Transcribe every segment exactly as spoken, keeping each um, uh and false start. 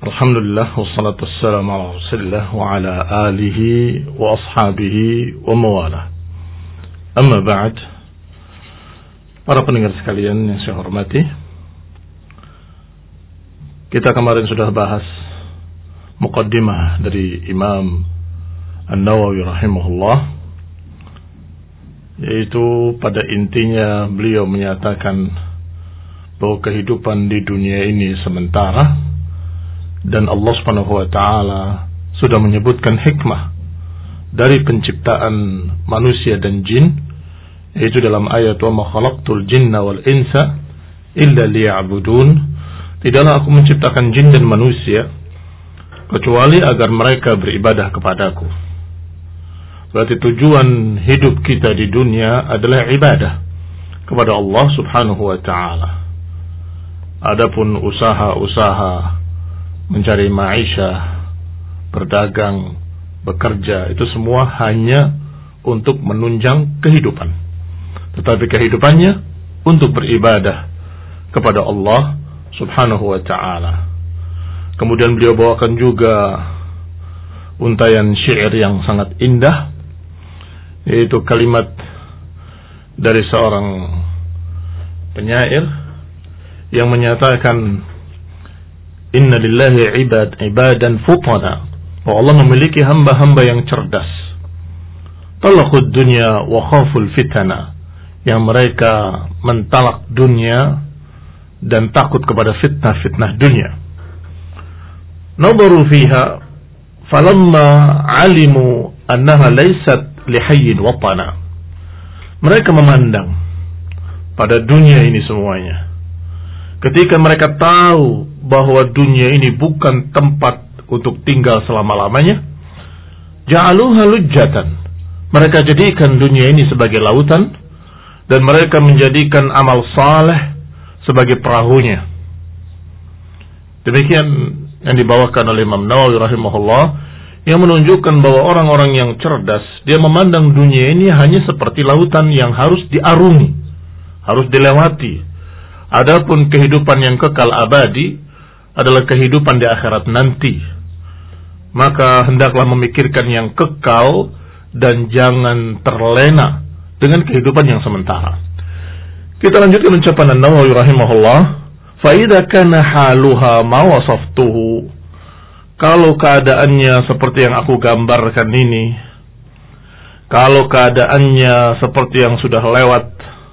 Alhamdulillah wassalatu wassalamu ala Rasulillah wa ala alihi wa ashabihi wa mawalah. Amma ba'd. Para pendengar sekalian yang saya hormati, kita kemarin sudah bahas muqaddimah dari Imam An-Nawawi rahimahullah, yaitu pada intinya beliau menyatakan bahwa kehidupan di dunia ini sementara, dan Allah Subhanahu wa taala sudah menyebutkan hikmah dari penciptaan manusia dan jin, yaitu dalam ayat wa ma khalaqtul jinna wal insa illa liya'budun. Tidaklah aku menciptakan jin dan manusia kecuali agar mereka beribadah kepadaku. Berarti tujuan hidup kita di dunia adalah ibadah kepada Allah Subhanahu wa taala. Adapun usaha-usaha mencari maisha, berdagang, bekerja, itu semua hanya untuk menunjang kehidupan. Tetapi kehidupannya untuk beribadah kepada Allah Subhanahu wa ta'ala. Kemudian beliau bawakan juga untayan syair yang sangat indah, yaitu kalimat dari seorang penyair yang menyatakan, Inna lillahi ibad ibadan futana, bahwa Allah memiliki hamba-hamba yang cerdas. Talaqud dunya wa khaful fitana, yang mereka mentalak dunia dan takut kepada fitnah-fitnah dunia. Nadaru fiha falamma alimu annaha laysat lihayyin watana. Mereka memandang pada dunia ini semuanya. Ketika mereka tahu bahwa dunia ini bukan tempat untuk tinggal selama-lamanya, ja'aluha lujjatan, mereka jadikan dunia ini sebagai lautan, dan mereka menjadikan amal saleh sebagai perahunya. Demikian yang dibawakan oleh Imam Nawawi rahimahullah, yang menunjukkan bahwa orang-orang yang cerdas, dia memandang dunia ini hanya seperti lautan yang harus diarungi, harus dilewati. Adapun kehidupan yang kekal abadi adalah kehidupan di akhirat nanti. Maka hendaklah memikirkan yang kekal dan jangan terlena dengan kehidupan yang sementara. Kita lanjutkan ucapan An-Nawawi rahimahullah, fa idza kana haluha ma wasaftuhu, kalau keadaannya seperti yang aku gambarkan ini, kalau keadaannya seperti yang sudah lewat,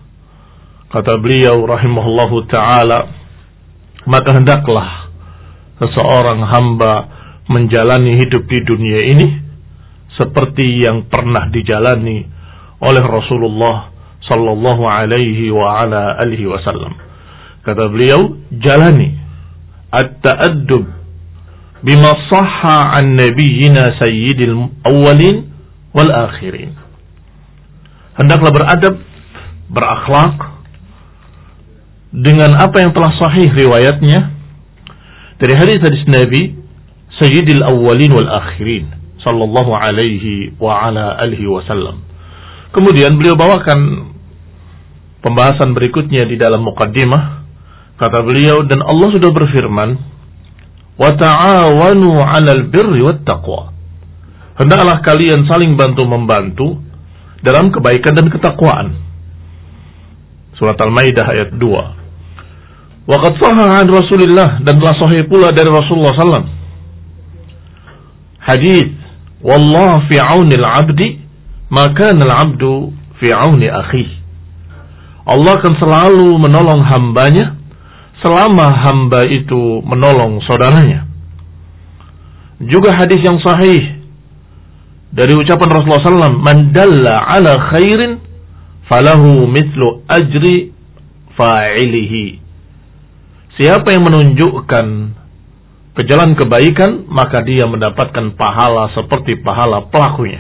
kata beliau rahimahullahu ta'ala, maka hendaklah seseorang hamba menjalani hidup di dunia ini seperti yang pernah dijalani oleh Rasulullah sallallahu alaihi wa ala alihi wasallam. Kata beliau, jalani at-ta'addub bima sahha an nabiyyina sayyidil awwalin wal akhirin. Hendaklah beradab, berakhlak dengan apa yang telah sahih riwayatnya dari hadis-hadis Nabi Sayyidil Awwalin wal Akhirin sallallahu alaihi wa ala alihi wasallam. Kemudian beliau bawakan pembahasan berikutnya di dalam muqaddimah. Kata beliau, dan Allah sudah berfirman, wa ta'awanu 'alal birri wat taqwa, hendaklah kalian saling bantu-membantu dalam kebaikan dan ketakwaan. Surat Al-Maidah ayat dua. Waqad sahha 'an Rasulillah, dan telah sahih pula dari Rasulullah sallallahu alaihi wasallam hadis, wallahu fi 'aunil 'abdi ma kana al-'abdu fi 'auni akhihi. Allah akan selalu menolong hambanya selama hamba itu menolong saudaranya. Juga hadis yang sahih dari ucapan Rasulullah sallallahu alaihi wasallam, man dalla 'ala khairin falahu mithlu ajri fa'ilihi. Siapa yang menunjukkan ke jalan kebaikan, maka dia mendapatkan pahala seperti pahala pelakunya.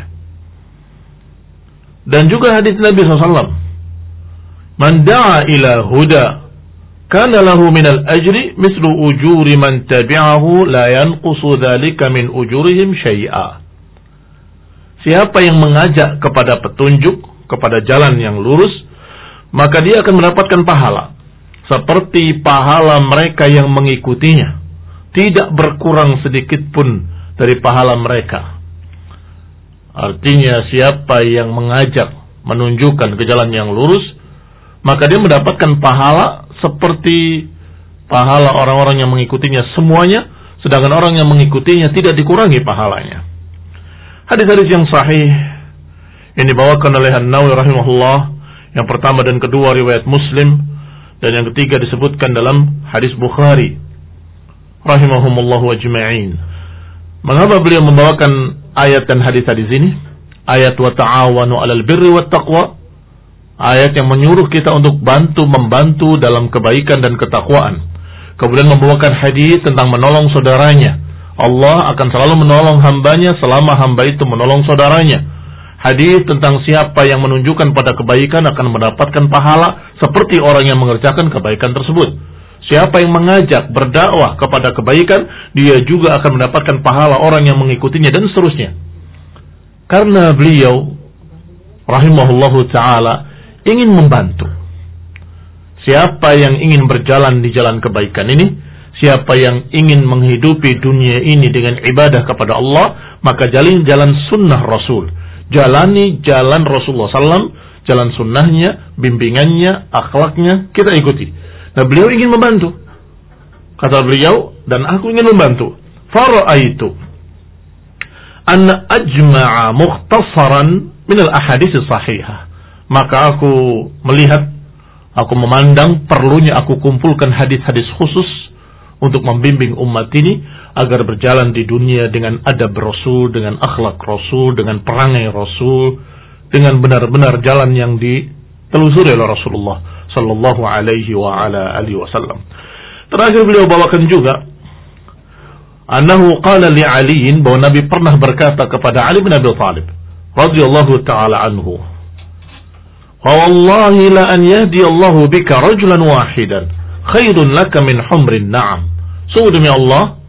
Dan juga hadis Nabi sallallahu alaihi wasallam, man da'a ila huda kana lahu minal ajri mislu ujuri man tabi'ahu la yanqusu dzalika min ujurihim syai'a. Siapa yang mengajak kepada petunjuk, kepada jalan yang lurus, maka dia akan mendapatkan pahala seperti pahala mereka yang mengikutinya. tidak berkurang sedikit pun dari pahala mereka. Artinya siapa yang mengajak, menunjukkan ke jalan yang lurus, maka dia mendapatkan pahala seperti pahala orang-orang yang mengikutinya semuanya, sedangkan orang yang mengikutinya tidak dikurangi pahalanya. Hadis-hadis yang sahih yang dibawakan oleh An-Nawawi rahimahullah, yang pertama dan kedua riwayat Muslim, dan yang ketiga disebutkan dalam hadis Bukhari rahimahumullahu ajma'in. Mengapa beliau membawakan ayat dan hadis-hadis ini? Ayat wa ta'awanu 'alal birri wat taqwa, ayat yang menyuruh kita untuk bantu membantu dalam kebaikan dan ketakwaan. Kemudian membawakan hadis tentang menolong saudaranya. Allah akan selalu menolong hambanya selama hamba itu menolong saudaranya. Hadis tentang siapa yang menunjukkan pada kebaikan akan mendapatkan pahala seperti orang yang mengerjakan kebaikan tersebut. Siapa yang mengajak berdakwah kepada kebaikan, dia juga akan mendapatkan pahala orang yang mengikutinya, dan seterusnya. Karena beliau rahimahullahu ta'ala ingin membantu. Siapa yang ingin berjalan di jalan kebaikan ini, siapa yang ingin menghidupi dunia ini dengan ibadah kepada Allah, maka jalani jalan sunnah Rasul. Jalani jalan Rasulullah sallallahu alaihi wasallam, jalan sunnahnya, bimbingannya, akhlaknya, kita ikuti. Nah, beliau ingin membantu. Kata beliau, dan aku ingin membantu. Fara'aitu anna ajma'a mukhtasaran min al-ahadits sahihah. Maka aku melihat, aku memandang perlunya aku kumpulkan hadis-hadis khusus untuk membimbing umat ini agar berjalan di dunia dengan adab Rasul, dengan akhlak Rasul, dengan perangai Rasul, dengan benar-benar jalan yang ditelusuri oleh Rasulullah sallallahu alaihi wa ala alihi wasallam. Terakhir beliau bawakan juga annahu qala li Ali, bahwa Nabi pernah berkata kepada Ali bin Abi Thalib radhiyallahu taala anhu, "Wa wallahi la an yahdi Allahu bika rajulan wahidan khairun laka min humrin na'am." Sungguh demi Allah,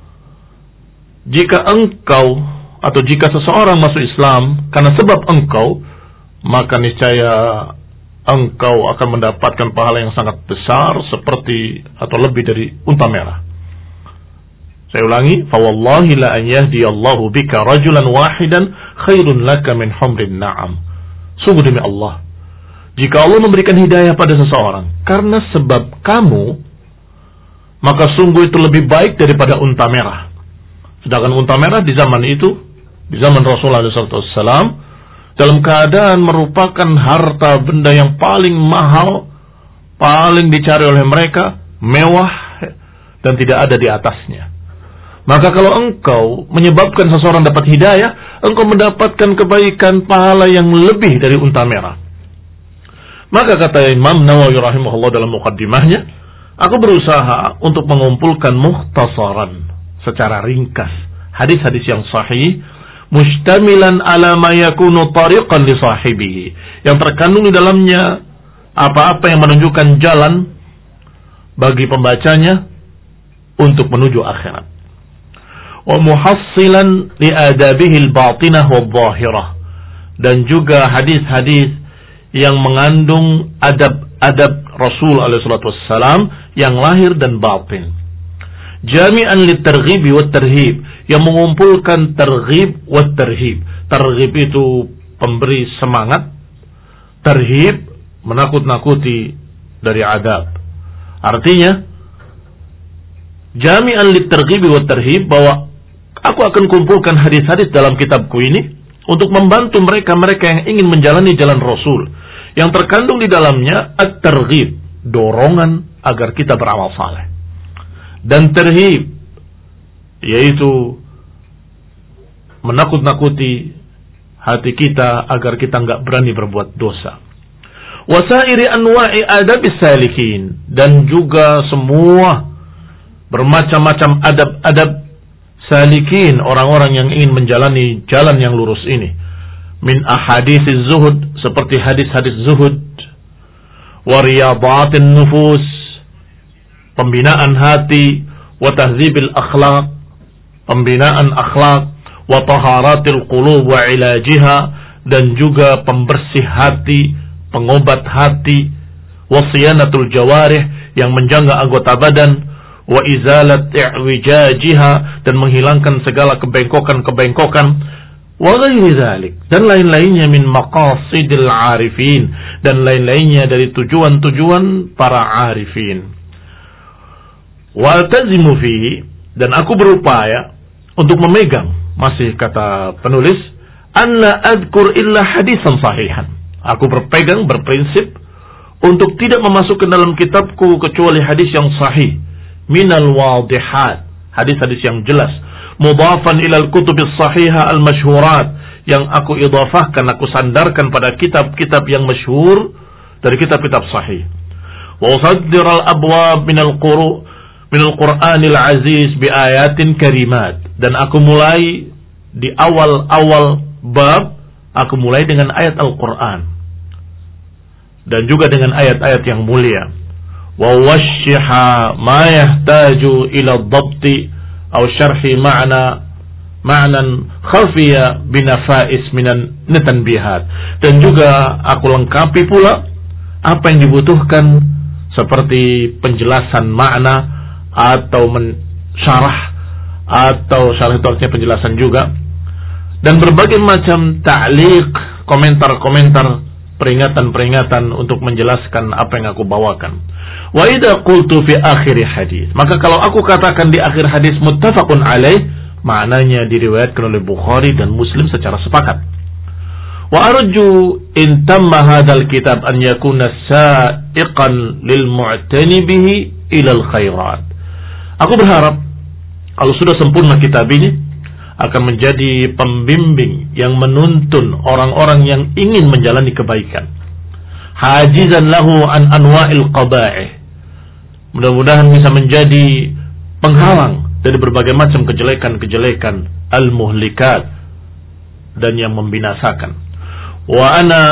jika engkau atau jika seseorang masuk Islam karena sebab engkau, maka niscaya engkau akan mendapatkan pahala yang sangat besar seperti atau lebih dari unta merah. Saya ulangi, fa wallahi la an yahdi Allahu bika rajulan wahidan khairun laka min humrin na'am. Sungguh demi Allah, jika Allah memberikan hidayah pada seseorang karena sebab kamu, maka sungguh itu lebih baik daripada unta merah. Sedangkan unta merah di zaman itu, di zaman Rasulullah shallallahu alaihi wasallam, dalam keadaan merupakan harta benda yang paling mahal, paling dicari oleh mereka, mewah, dan tidak ada di atasnya. Maka kalau engkau menyebabkan seseorang dapat hidayah, engkau mendapatkan kebaikan pahala yang lebih dari unta merah. Maka kata Imam Nawawi rahimahullah dalam muqaddimahnya, aku berusaha untuk mengumpulkan mukhtasaran secara ringkas hadis-hadis yang sahih, mustamilan ala ma yakunu tariqan li sahibihi, yang terkandung di dalamnya apa-apa yang menunjukkan jalan bagi pembacanya untuk menuju akhirat. Wa muhassilan li adabihi al-batinah wa dhahirah, dan juga hadis-hadis yang mengandung adab-adab Rasul alaihi salatu wassalam yang lahir dan batin. Jami'an litarghib wa tarhib, yang mengumpulkan targhib wa tarhib. Targhib itu pemberi semangat, tarhib menakut-nakuti dari adab. Artinya jami'an litarghib wa tarhib, bahwa aku akan kumpulkan hadis-hadis dalam kitabku ini untuk membantu mereka-mereka yang ingin menjalani jalan Rasul, yang terkandung di dalamnya at-targhib, dorongan agar kita beramal saleh, dan tarhib, yaitu menakut-nakuti hati kita agar kita enggak berani berbuat dosa. Wasairi anwa'i adabis salikin, dan juga semua bermacam-macam adab-adab salikin, orang-orang yang ingin menjalani jalan yang lurus ini. Min ahadithiz zuhud, seperti hadis-hadis zuhud, wa riyadatin nufus, pembinaan hati, wa tahdzibil akhlaq, pembinaan akhlak, wa taharatil qulub wa ilajiha, dan juga pembersih hati, pengobat hati, wa siyanatul jawarih, yang menjaga anggota badan, wa izalat i'wijajiha, dan menghilangkan segala kebengkokan-kebengkokan, wa ghairi dzalik, dan lain-lainnya min maqasidil arifin, dan lain-lainnya dari tujuan-tujuan para arifin. Wa altazimu fihi, dan aku berupaya untuk memegang, masih kata penulis, an la adkur illa hadisan sahihan. Aku berpegang, berprinsip untuk tidak memasukkan dalam kitabku kecuali hadis yang sahih, minal wadihat, hadis-hadis yang jelas, mudhafan ilal kutubis sahihah al-masyhurat, yang aku idhafahkan, aku sandarkan pada kitab-kitab yang masyhur dari kitab-kitab sahih. Wa usaddir al-abwab minal quru minal Qur'anil aziz bi ayatin karimat, dan aku mulai di awal-awal bab, aku mulai dengan ayat Al-Qur'an dan juga dengan ayat-ayat yang mulia. Wa washiha ma yahtaju ila dhabti aw syarhi ma'na ma'nan khafiya binafais minan natanbihat, dan juga aku lengkapi pula apa yang dibutuhkan seperti penjelasan makna atau mensyarah, atau syarah itu artinya penjelasan juga, dan berbagai macam ta'liq, komentar-komentar, peringatan-peringatan untuk menjelaskan apa yang aku bawakan. Wa idza qultu fi akhir hadis, maka kalau aku katakan di akhir hadis muttafaqun alaih, maknanya diriwayatkan oleh Bukhari dan Muslim secara sepakat. Wa arju in tamma hadzal kitab an yakuna sa'iqan lil mu'tani bihi ila al khairat. Aku berharap kalau sudah sempurna kitab ini akan menjadi pembimbing yang menuntun orang-orang yang ingin menjalani kebaikan. Hajizan lahu an anwa'il qaba'ih. Mudah-mudahan bisa menjadi penghalang dari berbagai macam kejelekan-kejelekan al-muhlikat dan yang membinasakan. Wa ana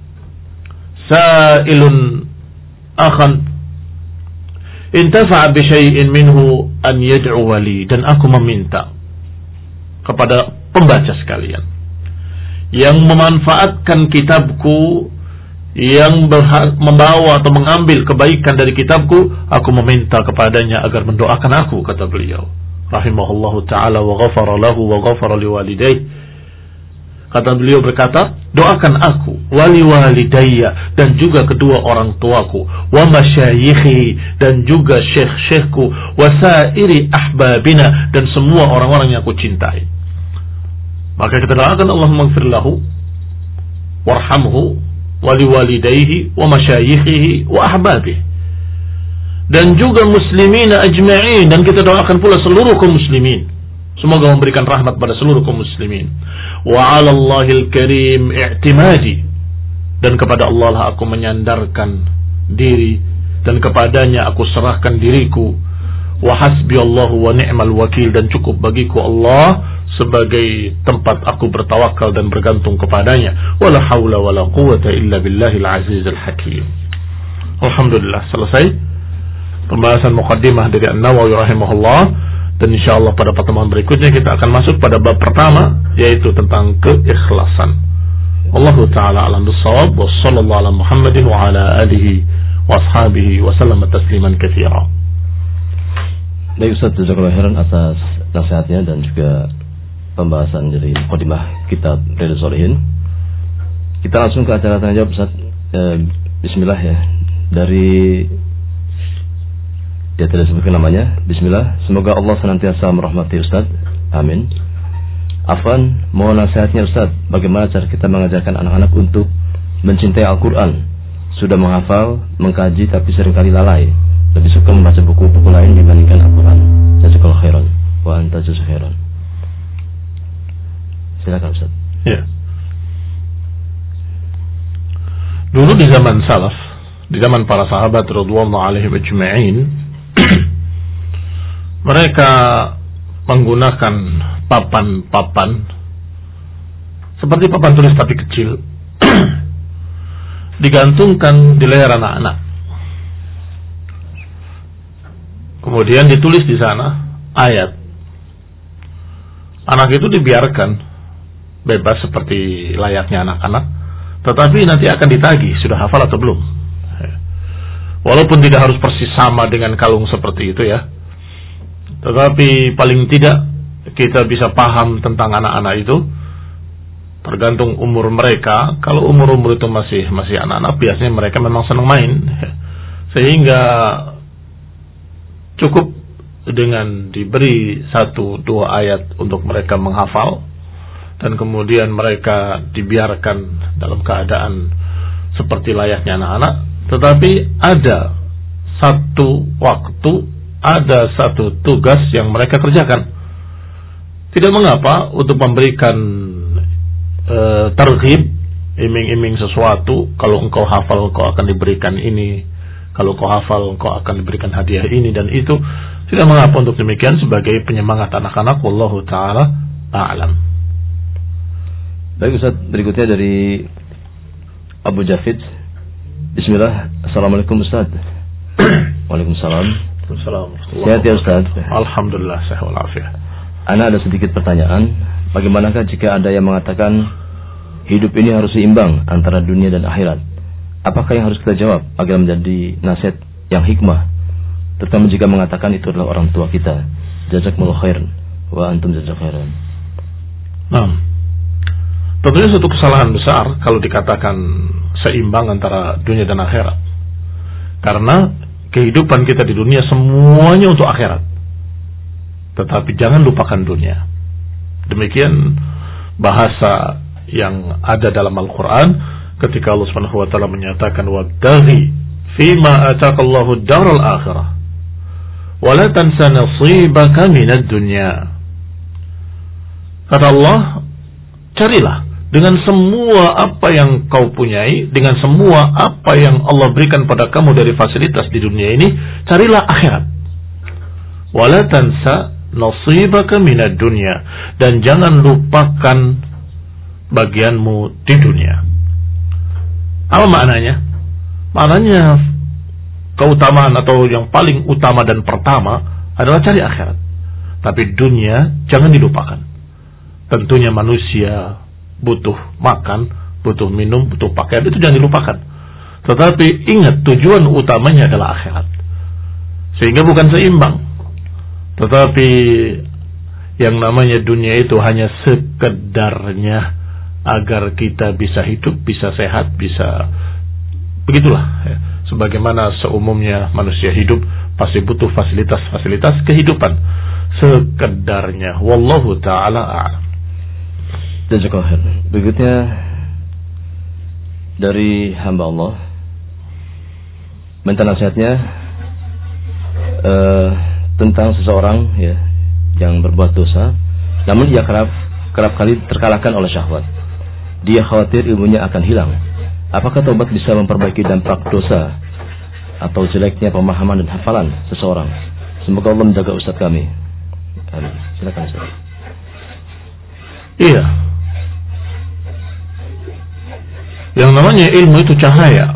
sa'ilun akhan intafa'a bi syai'in minhu an yad'u wali, dan aku meminta kepada pembaca sekalian yang memanfaatkan kitabku, yang berhak membawa atau mengambil kebaikan dari kitabku, aku meminta kepadanya agar mendoakan aku, kata beliau rahimahullahu ta'ala, wa ghafara lahu wa ghafara liwalidayhi. Kata beliau berkata, doakan aku, wali walidayya, dan juga kedua orang tuaku, wa masyayikhi, dan juga syekh-syekhku, wa sairi ahbabina, dan semua orang-orang yang aku cintai. Maka kita doakan, Allahumma ighfir lahu warhamhu wali walidayhi wa masyayikhihi wa ahbabihi, dan juga muslimina ajma'in, dan kita doakan pula seluruh kaum muslimin, semoga memberikan rahmat pada seluruh kaum muslimin. Wa 'ala Allahil karim i'timadi, dan kepada Allah lah aku menyandarkan diri, dan kepadanya aku serahkan diriku. Wa hasbi Allahu wa ni'mal wakil, dan cukup bagiku Allah sebagai tempat aku bertawakal dan bergantung kepadanya. Wala haula wala quwwata illa billahil azizil hakim. Alhamdulillah, selesai pembahasan muqaddimah dari An-Nawawi rahimahullah. Dan insyaallah pada pertemuan berikutnya kita akan masuk pada bab pertama, yaitu tentang keikhlasan. Wallahu ta'ala a'lam bis-shawab, wa sallallahu ala Muhammadin wa ala alihi wa ashabihi wa sallama tasliman katsira. Baik Ustaz, jazakallahu khairan atas nasihatnya dan juga pembahasan dari mukadimah kitab Riyadhus Shalihin. Kita langsung ke acara tanya jawab Ustaz. Eh, bismillah ya. Dari ya tidak sebutkan namanya. Bismillah. Semoga Allah senantiasa merahmati Ustaz. Amin. Afwan, mohon nasihatnya Ustaz, bagaimana cara kita mengajarkan anak-anak untuk mencintai Al-Quran? Sudah menghafal, mengkaji, tapi seringkali lalai. Lebih suka membaca buku-buku lain dibandingkan Al-Quran. Jazakallahu khairan wa anta jazakallahu khairan. Silakan Ustaz. Ya. Dulu di zaman salaf, di zaman para sahabat radhiyallahu alaihim ajma'in, mereka menggunakan papan-papan seperti papan tulis tapi kecil, digantungkan di leher anak-anak. Kemudian ditulis di sana ayat. Anak itu dibiarkan bebas seperti layaknya anak-anak, tetapi nanti akan ditagih sudah hafal atau belum. Walaupun tidak harus persis sama dengan kalung seperti itu ya. Tetapi paling tidak kita bisa paham tentang anak-anak itu tergantung umur mereka. Kalau umur-umur itu masih masih anak-anak, biasanya mereka memang senang main, sehingga cukup dengan diberi satu dua ayat untuk mereka menghafal, dan kemudian mereka dibiarkan dalam keadaan seperti layaknya anak-anak. Tetapi ada satu waktu, ada satu tugas yang mereka kerjakan. Tidak mengapa untuk memberikan e, targhib, iming-iming sesuatu. Kalau engkau hafal, engkau akan diberikan ini. Kalau engkau hafal, engkau akan diberikan hadiah ini dan itu. Tidak mengapa untuk demikian, sebagai penyemangat anak-anak. Wallahu ta'ala a'lam. Baik Ustaz, berikutnya dari Abu Jafid. Bismillah. Assalamualaikum Ustaz. Waalaikumsalam. Assalamualaikum. Sehat ya Ustaz? Alhamdulillah, sehat walafiat. Ana ada sedikit pertanyaan. Bagaimanakah jika ada yang mengatakan hidup ini harus seimbang antara dunia dan akhirat? Apakah yang harus kita jawab agar menjadi nasihat yang hikmah? Terutama jika mengatakan itu adalah orang tua kita. Jazakumullah khairan wa antum jazakumullah khairan. Nah, tentunya satu kesalahan besar kalau dikatakan seimbang antara dunia dan akhirat. Karena kehidupan kita di dunia semuanya untuk akhirat. Tetapi jangan lupakan dunia. Demikian bahasa yang ada dalam Al-Quran ketika Allah Subhanahu wa taala menyatakan wabtaghi fima ataqallahu ad-daral akhirah wa la tansa nasibaka minad dunya. Kata Allah, carilah dengan semua apa yang kau punyai, dengan semua apa yang Allah berikan pada kamu dari fasilitas di dunia ini, carilah akhirat. Wa la tansa nasibaka minad dunya, dan jangan lupakan bagianmu di dunia. Apa maknanya? Maknanya keutamaan atau yang paling utama dan pertama adalah cari akhirat. Tapi dunia jangan dilupakan. Tentunya manusia butuh makan, butuh minum, butuh pakaian, itu jangan dilupakan. Tetapi ingat, tujuan utamanya adalah akhirat. Sehingga bukan seimbang. Tetapi yang namanya dunia itu hanya sekedarnya agar kita bisa hidup, bisa sehat, bisa begitulah ya. Sebagaimana seumumnya manusia hidup pasti butuh fasilitas-fasilitas kehidupan sekedarnya. Wallahu ta'ala a'lam. Jazakallahu. Berikutnya dari hamba Allah, minta nasihatnya uh, tentang seseorang ya yang berbuat dosa, namun ia kerap kerap kali terkalahkan oleh syahwat. Dia khawatir ilmunya akan hilang. Apakah taubat bisa memperbaiki dampak dosa atau jeleknya pemahaman dan hafalan seseorang? Semoga Allah menjaga Ustaz kami. Amin. Silakan Ustaz. Iya. Yang namanya ilmu itu cahaya.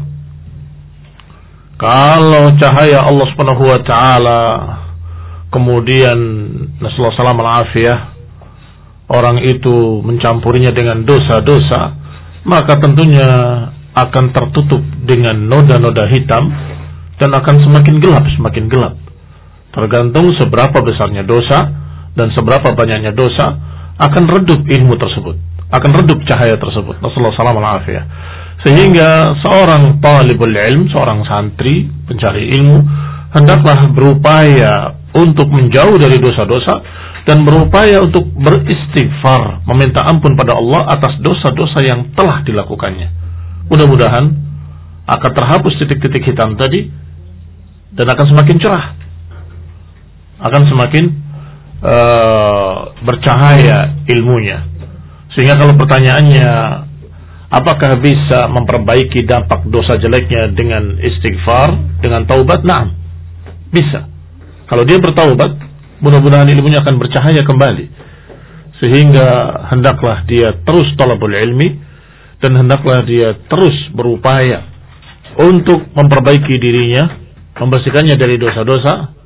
Kalau cahaya Allah Subhanahu wa taala kemudian nasallahu salam al-afiyah, orang itu mencampurinya dengan dosa-dosa, maka tentunya akan tertutup dengan noda-noda hitam dan akan semakin gelap, semakin gelap. Tergantung seberapa besarnya dosa dan seberapa banyaknya dosa, akan redup ilmu tersebut, akan redup cahaya tersebut. Nasallahu salam al-afiyah. Sehingga seorang talibul ilm, seorang santri pencari ilmu, hendaklah berupaya untuk menjauh dari dosa-dosa dan berupaya untuk beristighfar, meminta ampun pada Allah atas dosa-dosa yang telah dilakukannya. Mudah-mudahan akan terhapus titik-titik hitam tadi dan akan semakin cerah, akan semakin uh, bercahaya ilmunya. Sehingga kalau pertanyaannya apakah bisa memperbaiki dampak dosa jeleknya dengan istighfar, dengan taubat? Naam, bisa. Kalau dia bertaubat, mudah-mudahan ilmunya akan bercahaya kembali. Sehingga hendaklah dia terus talabul ilmi, dan hendaklah dia terus berupaya untuk memperbaiki dirinya, membersihkannya dari dosa-dosa,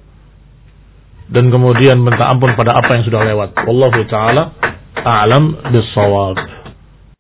dan kemudian minta ampun pada apa yang sudah lewat. Wallahu ta'ala a'lam bis-shawab.